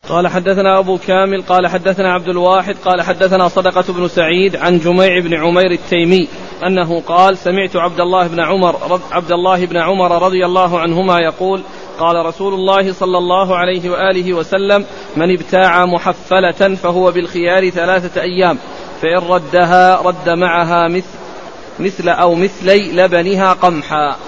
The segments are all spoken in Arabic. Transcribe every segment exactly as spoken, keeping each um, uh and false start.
قال حدثنا أبو كامل قال حدثنا عبد الواحد قال حدثنا صدقة بن سعيد عن جميع بن عمير التيمي أنه قال سمعت عبد الله بن عمر عبد الله بن عمر رضي الله عنهما يقول قال رسول الله صلى الله عليه وآله وسلم من ابتاع محفلة فهو بالخيار ثلاثة أيام فإن ردها رد معها مثل, مثل أو مثلي لبنها قمحا.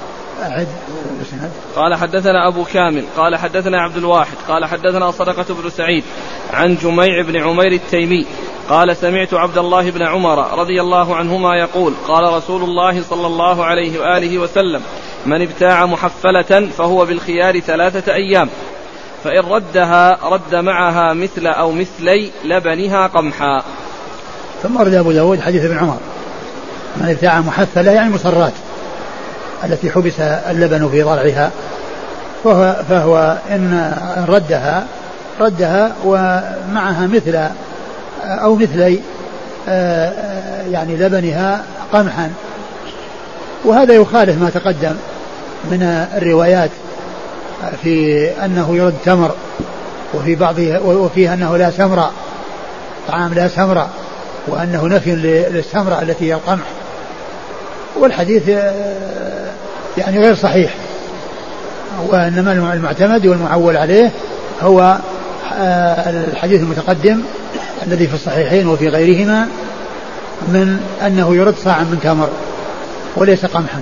قال حدثنا أبو كامل قال حدثنا عبد الواحد قال حدثنا صدقة بن سعيد عن جميع بن عمير التيمي قال سمعت عبد الله بن عمر رضي الله عنهما يقول قال رسول الله صلى الله عليه وآله وسلم من ابتاع محفلة فهو بالخيار ثلاثة أيام فإن ردها رد معها مثل أو مثلي لبنها قمحا. ثم ورد أبو داود حديث ابن عمر من ابتاع محفلة يعني مصرات التي حبس اللبن في ضرعها فهو, فهو إن ردها ردها ومعها مثل أو مثلي يعني لبنها قمحا. وهذا يخالف ما تقدم من الروايات في أنه يرد تمر وفي بعضها وفيها أنه لا سمرة طعام لا سمرة وأنه نفي للسمرة التي هي القمح. والحديث يعني غير صحيح وإنما المعتمد والمعول عليه هو الحديث المتقدم الذي في الصحيحين وفي غيرهما من أنه يرد صاعا من تمر وليس قمحا.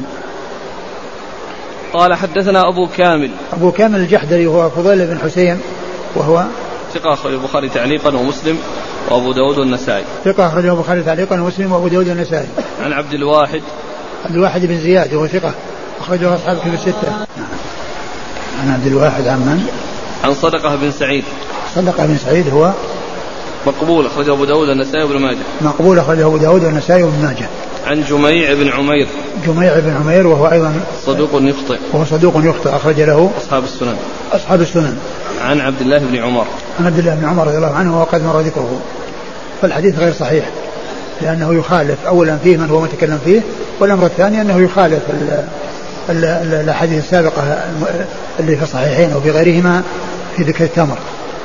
قال حدثنا أبو كامل أبو كامل الجحدري هو فضيل بن حسين وهو ثقة أخرجه البخاري تعليقا ومسلم وأبو داود والنسائي ثقة أخرجه البخاري تعليقا ومسلم وأبو داود والنسائي. عن عبد الواحد عبد الواحد بن زياد وهو ثقة أخرجه أصحاب كتب الستة. عن عبد الواحد عن من؟ عن صدقة بن سعيد صدقة بن سعيد هو مقبول أخرجه أبو داود والنسائي وابن ماجه مقبول أخرجه أبو داود والنسائي وابن ماجه. عن جميع بن عمير جميع بن عمير وهو أيضا صدوق يخطئ وهو صدوق يخطئ أخرج له أصحاب السنن أصحاب السنن. عن عبد الله بن عمر عن عبد الله بن عمر رضي الله عنه وقد مر ذكره. فالحديث غير صحيح لأنه يخالف أولا فيه من هو متكلم فيه والأمر الثاني أنه يخالف الأحاديث السابقة اللي في الصحيحين وفي غيرهما في ذكر التمر.